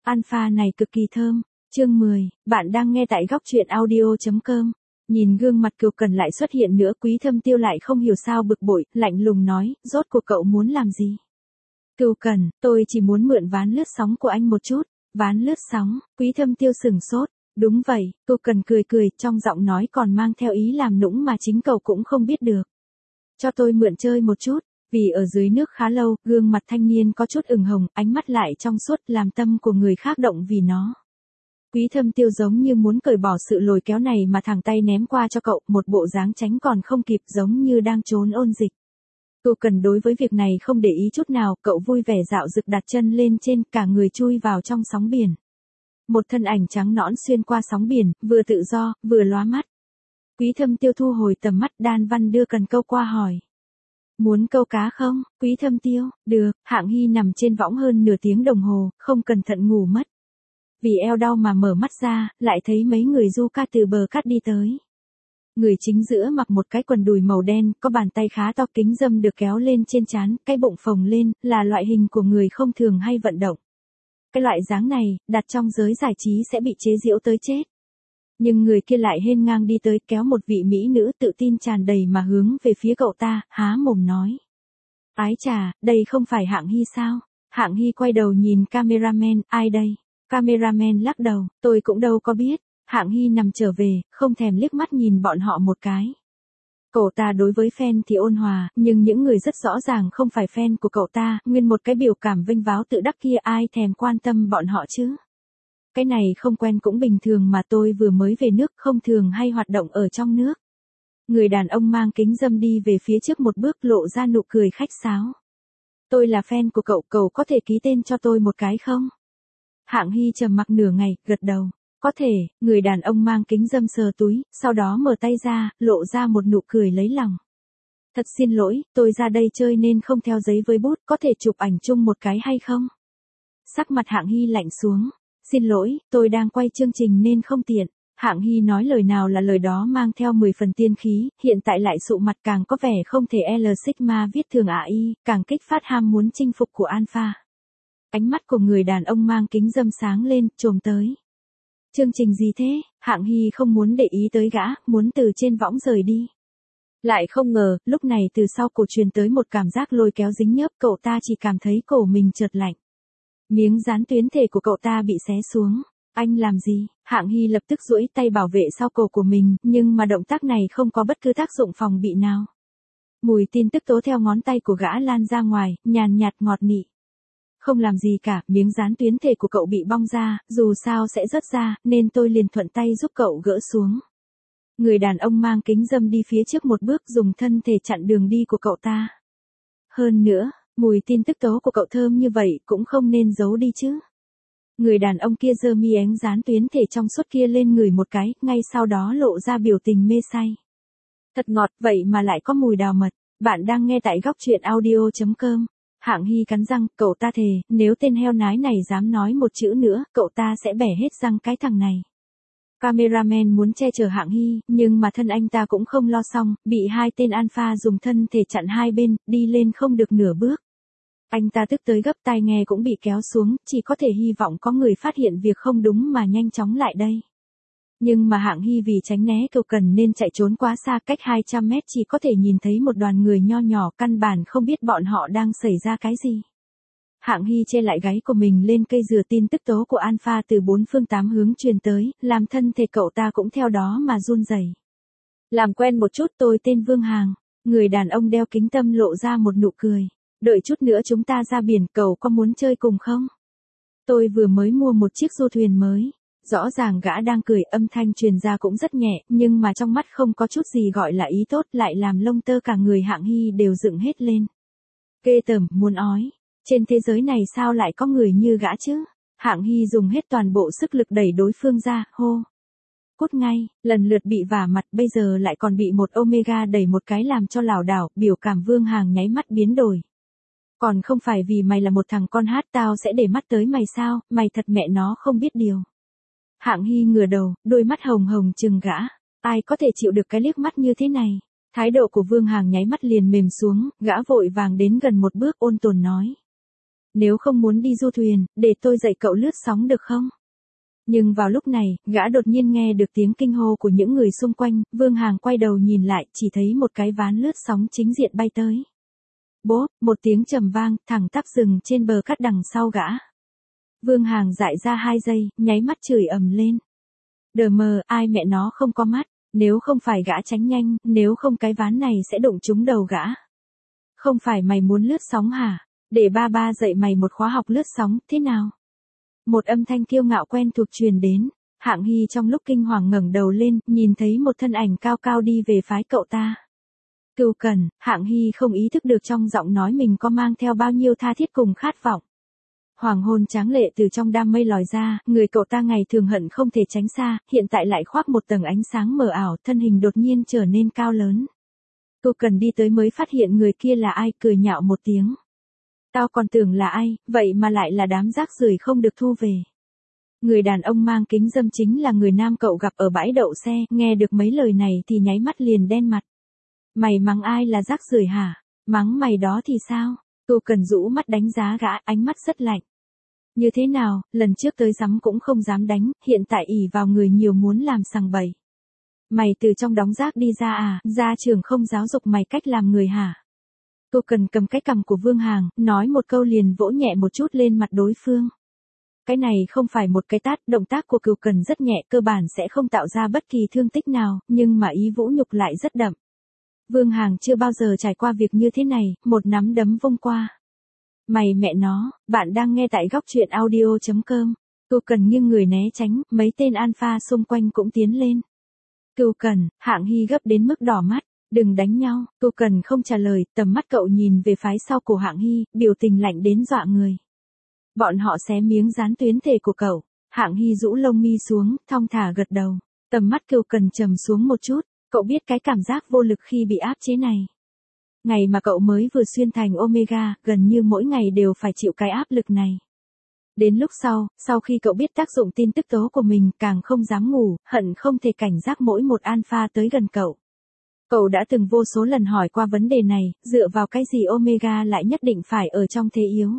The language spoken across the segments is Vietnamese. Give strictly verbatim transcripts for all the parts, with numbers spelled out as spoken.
Alpha này cực kỳ thơm. Chương mười, bạn đang nghe tại góc truyện audio chấm com. Nhìn gương mặt Cừu Cần lại xuất hiện nữa, Quý Thâm Tiêu lại không hiểu sao bực bội, lạnh lùng nói, rốt cuộc cậu muốn làm gì? Cừu Cần, tôi chỉ muốn mượn ván lướt sóng của anh một chút. Ván lướt sóng, Quý Thâm Tiêu sừng sốt. Đúng vậy, Cừu Cần cười cười, trong giọng nói còn mang theo ý làm nũng mà chính cậu cũng không biết được. Cho tôi mượn chơi một chút. Vì ở dưới nước khá lâu, gương mặt thanh niên có chút ửng hồng, ánh mắt lại trong suốt, làm tâm của người khác động vì nó. Quý Thâm Tiêu giống như muốn cởi bỏ sự lôi kéo này mà thẳng tay ném qua cho cậu, một bộ dáng tránh còn không kịp, giống như đang trốn ôn dịch. Cừu Cần đối với việc này không để ý chút nào, cậu vui vẻ dạo dực đặt chân lên trên, cả người chui vào trong sóng biển. Một thân ảnh trắng nõn xuyên qua sóng biển, vừa tự do, vừa lóa mắt. Quý Thâm Tiêu thu hồi tầm mắt, Đan Văn đưa cần câu qua hỏi. Muốn câu cá không? Quý Thâm Tiêu, được. Hạng Hy nằm trên võng hơn nửa tiếng đồng hồ, không cẩn thận ngủ mất. Vì eo đau mà mở mắt ra, lại thấy mấy người du ca từ bờ cát đi tới. Người chính giữa mặc một cái quần đùi màu đen, có bàn tay khá to, kính râm được kéo lên trên trán, cái bụng phồng lên, là loại hình của người không thường hay vận động. Cái loại dáng này, đặt trong giới giải trí sẽ bị chế giễu tới chết. Nhưng người kia lại hên ngang đi tới, kéo một vị mỹ nữ tự tin tràn đầy mà hướng về phía cậu ta, há mồm nói. Ái chà, đây không phải Hạng Hy sao? Hạng Hy quay đầu nhìn cameraman, ai đây? Cameraman lắc đầu, tôi cũng đâu có biết. Hạng Hy nằm trở về, không thèm liếc mắt nhìn bọn họ một cái. Cậu ta đối với fan thì ôn hòa, nhưng những người rất rõ ràng không phải fan của cậu ta, nguyên một cái biểu cảm vênh váo tự đắc kia, ai thèm quan tâm bọn họ chứ? Cái này không quen cũng bình thường mà, tôi vừa mới về nước, không thường hay hoạt động ở trong nước. Người đàn ông mang kính râm đi về phía trước một bước, lộ ra nụ cười khách sáo. Tôi là fan của cậu, cậu có thể ký tên cho tôi một cái không? Hạng Hy trầm mặc nửa ngày, gật đầu. Có thể. Người đàn ông mang kính râm sờ túi, sau đó mở tay ra, lộ ra một nụ cười lấy lòng. Thật xin lỗi, tôi ra đây chơi nên không theo giấy với bút, có thể chụp ảnh chung một cái hay không? Sắc mặt Hạng Hy lạnh xuống. Xin lỗi, tôi đang quay chương trình nên không tiện. Hạng Hy nói lời nào là lời đó mang theo mười phần tiên khí, hiện tại lại sụ mặt càng có vẻ không thể L Sigma viết thường ả y, càng kích phát ham muốn chinh phục của Alpha. Ánh mắt của người đàn ông mang kính râm sáng lên, chồm tới. Chương trình gì thế? Hạng Hy không muốn để ý tới gã, muốn từ trên võng rời đi. Lại không ngờ, lúc này từ sau cổ truyền tới một cảm giác lôi kéo dính nhớp, cậu ta chỉ cảm thấy cổ mình chợt lạnh. Miếng dán tuyến thể của cậu ta bị xé xuống. Anh làm gì? Hạng Hy lập tức duỗi tay bảo vệ sau cổ của mình, nhưng mà động tác này không có bất cứ tác dụng phòng bị nào. Mùi tin tức tố theo ngón tay của gã lan ra ngoài, nhàn nhạt ngọt nị. Không làm gì cả, miếng dán tuyến thể của cậu bị bong ra, dù sao sẽ rớt ra, nên tôi liền thuận tay giúp cậu gỡ xuống. Người đàn ông mang kính râm đi phía trước một bước, dùng thân thể chặn đường đi của cậu ta. Hơn nữa, mùi tin tức tố của cậu thơm như vậy cũng không nên giấu đi chứ. Người đàn ông kia giơ miếng dán tuyến thể trong suốt kia lên người một cái, ngay sau đó lộ ra biểu tình mê say. Thật ngọt, vậy mà lại có mùi đào mật. Bạn đang nghe tại góc truyện audio chấm com. Hạng Hy cắn răng, cậu ta thề, nếu tên heo nái này dám nói một chữ nữa, cậu ta sẽ bẻ hết răng cái thằng này. Cameraman muốn che chở Hạng Hy, nhưng mà thân anh ta cũng không lo xong, bị hai tên Alpha dùng thân thể chặn hai bên, đi lên không được nửa bước. Anh ta tức tới gấp, tai nghe cũng bị kéo xuống, chỉ có thể hy vọng có người phát hiện việc không đúng mà nhanh chóng lại đây. Nhưng mà Hạng Hy vì tránh né Cừu Cần nên chạy trốn quá xa, cách hai trăm mét chỉ có thể nhìn thấy một đoàn người nho nhỏ, căn bản không biết bọn họ đang xảy ra cái gì. Hạng Hy che lại gáy của mình lên cây dừa, tin tức tố của Alpha từ bốn phương tám hướng truyền tới, làm thân thể cậu ta cũng theo đó mà run rẩy. Làm quen một chút, tôi tên Vương Hàng. Người đàn ông đeo kính tâm lộ ra một nụ cười. Đợi chút nữa chúng ta ra biển, cậu có muốn chơi cùng không? Tôi vừa mới mua một chiếc du thuyền mới. Rõ ràng gã đang cười, âm thanh truyền ra cũng rất nhẹ, nhưng mà trong mắt không có chút gì gọi là ý tốt, lại làm lông tơ cả người Hạng Hy đều dựng hết lên. Ghê tởm, muốn ói. Trên thế giới này sao lại có người như gã chứ? Hạng Hy dùng hết toàn bộ sức lực đẩy đối phương ra, hô. Cút ngay, lần lượt bị vả mặt, bây giờ lại còn bị một Omega đẩy một cái làm cho lảo đảo, biểu cảm Vương Hàng nháy mắt biến đổi. Còn không phải vì mày là một thằng con hát tao sẽ để mắt tới mày sao, mày thật mẹ nó không biết điều. Hạng Hy ngửa đầu, đôi mắt hồng hồng trừng gã. Ai có thể chịu được cái liếc mắt như thế này? Thái độ của Vương Hàng nháy mắt liền mềm xuống, gã vội vàng đến gần một bước ôn tồn nói. nếu không muốn đi du thuyền, để tôi dạy cậu lướt sóng được không? Nhưng vào lúc này, gã đột nhiên nghe được tiếng kinh hô của những người xung quanh, Vương Hàng quay đầu nhìn lại, chỉ thấy một cái ván lướt sóng chính diện bay tới. Bố, một tiếng trầm vang, thẳng tắp dừng trên bờ cát đằng sau gã. Vương Hàng dại ra hai giây, nháy mắt chửi ầm lên. Đờ mờ, ai mẹ nó không có mắt, nếu không phải gã tránh nhanh, nếu không cái ván này sẽ đụng trúng đầu gã. Không phải mày muốn lướt sóng hả? Để ba ba dạy mày một khóa học lướt sóng, thế nào? Một âm thanh kiêu ngạo quen thuộc truyền đến, Hạng Hy trong lúc kinh hoàng ngẩng đầu lên, nhìn thấy một thân ảnh cao cao đi về phái cậu ta. Cừu Cần, Hạng Hy không ý thức được trong giọng nói mình có mang theo bao nhiêu tha thiết cùng khát vọng. Hoàng hôn tráng lệ từ trong đám mây lòi ra, người cậu ta ngày thường hận không thể tránh xa, hiện tại lại khoác một tầng ánh sáng mờ ảo, thân hình đột nhiên trở nên cao lớn. Cừu Cần đi tới mới phát hiện người kia là ai, cười nhạo một tiếng. Tao còn tưởng là ai, vậy mà lại là đám rác rưởi không được thu về. Người đàn ông mang kính râm chính là người nam cậu gặp ở bãi đậu xe, nghe được mấy lời này thì nháy mắt liền đen mặt. Mày mắng ai là rác rưởi hả? Mắng mày đó thì sao? Cừu Cần rũ mắt đánh giá gã, ánh mắt rất lạnh. Như thế nào, lần trước tới rắm cũng không dám đánh, hiện tại ỷ vào người nhiều muốn làm sằng bậy. Mày từ trong đống rác đi ra à, gia trưởng không giáo dục mày cách làm người hả? Cừu Cần cầm cái cằm của Vương Hàng, nói một câu liền vỗ nhẹ một chút lên mặt đối phương. Cái này không phải một cái tát, động tác của Cừu Cần rất nhẹ, cơ bản sẽ không tạo ra bất kỳ thương tích nào, nhưng mà ý vũ nhục lại rất đậm. Vương Hàng chưa bao giờ trải qua việc như thế này, một nắm đấm vung qua. Mày mẹ nó, bạn đang nghe tại góc truyện audio chấm com. Cừu Cần nghiêng người né tránh, mấy tên alpha xung quanh cũng tiến lên. Cừu Cần, Hạng Hy gấp đến mức đỏ mắt. Đừng đánh nhau, Cừu Cần không trả lời, tầm mắt cậu nhìn về phái sau của Hạng Hy, biểu tình lạnh đến dọa người. Bọn họ xé miếng dán tuyến thể của cậu. Hạng Hy rũ lông mi xuống, thong thả gật đầu. Tầm mắt Cừu Cần trầm xuống một chút, cậu biết cái cảm giác vô lực khi bị áp chế này. Ngày mà cậu mới vừa xuyên thành Omega, gần như mỗi ngày đều phải chịu cái áp lực này. Đến lúc sau, sau khi cậu biết tác dụng tin tức tố của mình, càng không dám ngủ, hận không thể cảnh giác mỗi một alpha tới gần cậu. Cậu đã từng vô số lần hỏi qua vấn đề này, dựa vào cái gì Omega lại nhất định phải ở trong thế yếu?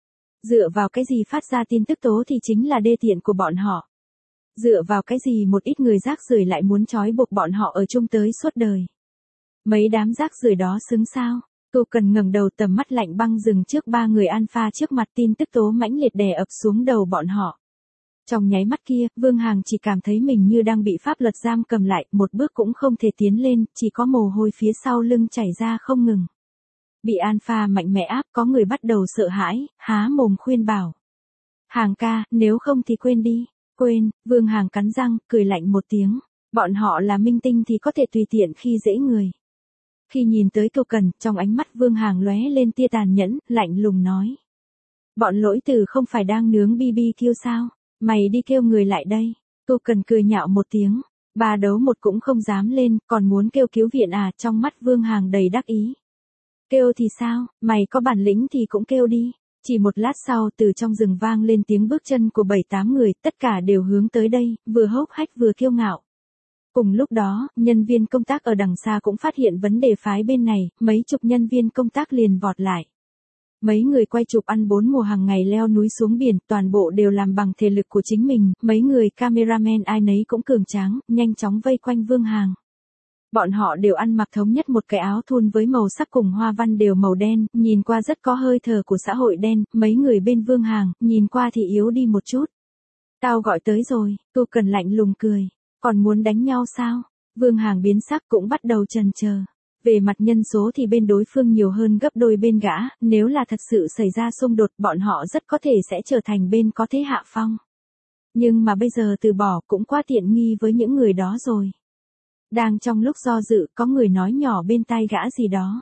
Dựa vào cái gì phát ra tin tức tố thì chính là đê tiện của bọn họ? Dựa vào cái gì một ít người rác rưởi lại muốn trói buộc bọn họ ở chung tới suốt đời? Mấy đám rác rưởi đó xứng sao? Cừu Cần ngẩng đầu, tầm mắt lạnh băng dừng trước ba người alpha trước mặt, tin tức tố mãnh liệt đè ập xuống đầu bọn họ. Trong nháy mắt kia, Vương Hàng chỉ cảm thấy mình như đang bị pháp luật giam cầm lại, một bước cũng không thể tiến lên, chỉ có mồ hôi phía sau lưng chảy ra không ngừng. Bị alpha mạnh mẽ áp, có người bắt đầu sợ hãi, há mồm khuyên bảo. Hàng ca, nếu không thì quên đi. Quên, Vương Hàng cắn răng, cười lạnh một tiếng. Bọn họ là minh tinh thì có thể tùy tiện khi dễ người. Khi nhìn tới Cừu Cần, trong ánh mắt Vương Hàng lóe lên tia tàn nhẫn, lạnh lùng nói. Bọn lỗi từ không phải đang nướng bê bê kiu sao? Mày đi kêu người lại đây. Cừu Cần cười nhạo một tiếng. Ba đấu một cũng không dám lên, còn muốn kêu cứu viện à? Trong mắt Vương Hàng đầy đắc ý. Kêu thì sao, mày có bản lĩnh thì cũng kêu đi. Chỉ một lát sau, từ trong rừng vang lên tiếng bước chân của bảy tám người, tất cả đều hướng tới đây, vừa hốc hách vừa kiêu ngạo. Cùng lúc đó, nhân viên công tác ở đằng xa cũng phát hiện vấn đề phái bên này, mấy chục nhân viên công tác liền vọt lại. Mấy người quay chụp ăn bốn mùa hàng ngày leo núi xuống biển, toàn bộ đều làm bằng thể lực của chính mình, mấy người cameraman ai nấy cũng cường tráng, nhanh chóng vây quanh Vương Hàng. Bọn họ đều ăn mặc thống nhất một cái áo thun với màu sắc cùng hoa văn đều màu đen, nhìn qua rất có hơi thở của xã hội đen, mấy người bên Vương Hàng, nhìn qua thì yếu đi một chút. Tao gọi tới rồi, Cừu Cần lạnh lùng cười, còn muốn đánh nhau sao? Vương Hàng biến sắc cũng bắt đầu chần chờ. Về mặt nhân số thì bên đối phương nhiều hơn gấp đôi bên gã, nếu là thật sự xảy ra xung đột bọn họ rất có thể sẽ trở thành bên có thế hạ phong. Nhưng mà bây giờ từ bỏ cũng quá tiện nghi với những người đó rồi. Đang trong lúc do dự, có người nói nhỏ bên tai gã gì đó.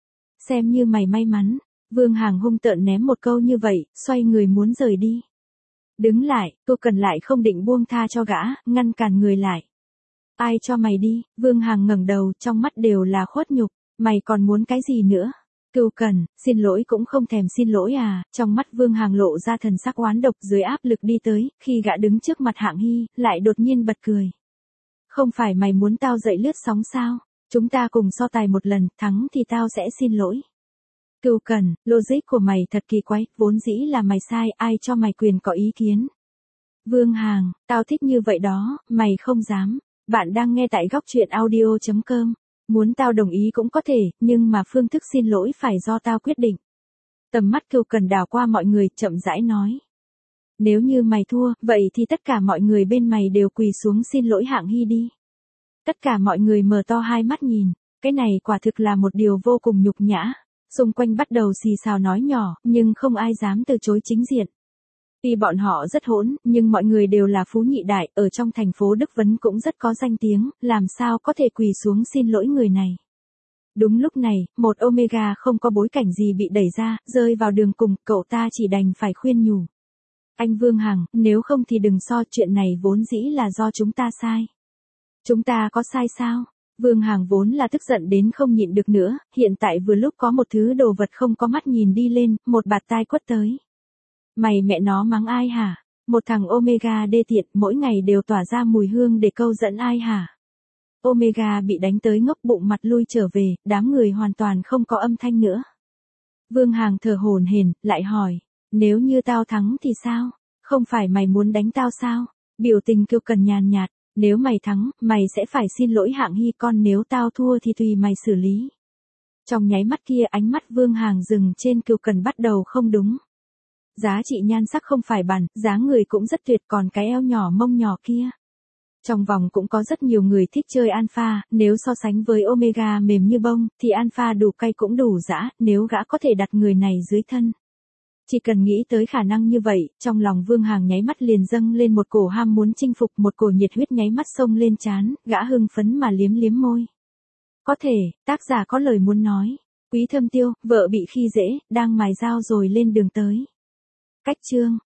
Xem như mày may mắn. Vương Hàng hung tợn ném một câu như vậy, xoay người muốn rời đi. Đứng lại, Cừu Cần lại không định buông tha cho gã, ngăn cản người lại. Ai cho mày đi? Vương Hàng ngẩng đầu, trong mắt đều là khuất nhục. Mày còn muốn cái gì nữa? Cừu Cần, xin lỗi cũng không thèm xin lỗi à? Trong mắt Vương Hàng lộ ra thần sắc oán độc, dưới áp lực đi tới, khi gã đứng trước mặt Hạng Hy, lại đột nhiên bật cười. Không phải mày muốn tao dậy lướt sóng sao? Chúng ta cùng so tài một lần, thắng thì tao sẽ xin lỗi. Cừu Cẩn, logic của mày thật kỳ quái, vốn dĩ là mày sai, ai cho mày quyền có ý kiến. Vương Hàng, tao thích như vậy đó, mày không dám. Bạn đang nghe tại góc truyện audio chấm com. Muốn tao đồng ý cũng có thể, nhưng mà phương thức xin lỗi phải do tao quyết định. Tầm mắt Cừu Cẩn đảo qua mọi người, chậm rãi nói. Nếu như mày thua, vậy thì tất cả mọi người bên mày đều quỳ xuống xin lỗi Hạng Hy đi. Tất cả mọi người mở to hai mắt nhìn, cái này quả thực là một điều vô cùng nhục nhã. Xung quanh bắt đầu xì xào nói nhỏ, nhưng không ai dám từ chối chính diện. Tuy bọn họ rất hỗn, nhưng mọi người đều là phú nhị đại, ở trong thành phố Đức Vấn cũng rất có danh tiếng, làm sao có thể quỳ xuống xin lỗi người này. Đúng lúc này, một Omega không có bối cảnh gì bị đẩy ra, rơi vào đường cùng, cậu ta chỉ đành phải khuyên nhủ. Anh Vương Hằng, nếu không thì đừng so, chuyện này vốn dĩ là do chúng ta sai. Chúng ta có sai sao? Vương Hằng vốn là tức giận đến không nhịn được nữa, hiện tại vừa lúc có một thứ đồ vật không có mắt nhìn đi lên, một bạt tai quất tới. Mày mẹ nó mắng ai hả? Một thằng Omega đê tiện, mỗi ngày đều tỏa ra mùi hương để câu dẫn ai hả? Omega bị đánh tới ngốc bụng mặt lui trở về, đám người hoàn toàn không có âm thanh nữa. Vương Hằng thở hổn hển, lại hỏi, nếu như tao thắng thì sao? Không phải mày muốn đánh tao sao? Biểu tình Cừu Cẩn nhàn nhạt, nếu mày thắng, mày sẽ phải xin lỗi Hạng Hy, con nếu tao thua thì tùy mày xử lý. Trong nháy mắt kia ánh mắt Vương Hằng dừng trên Cừu Cẩn bắt đầu không đúng. Giá trị nhan sắc không phải bàn, dáng người cũng rất tuyệt, còn cái eo nhỏ mông nhỏ kia. Trong vòng cũng có rất nhiều người thích chơi alpha, nếu so sánh với Omega mềm như bông, thì alpha đủ cay cũng đủ dã, nếu gã có thể đặt người này dưới thân. Chỉ cần nghĩ tới khả năng như vậy, trong lòng Vương Hằng nháy mắt liền dâng lên một cổ ham muốn chinh phục, một cổ nhiệt huyết nháy mắt xông lên trán, gã hưng phấn mà liếm liếm môi. Có thể, tác giả có lời muốn nói. Quý Thâm Tiêu, vợ bị khi dễ, đang mài dao rồi lên đường tới. Cách chương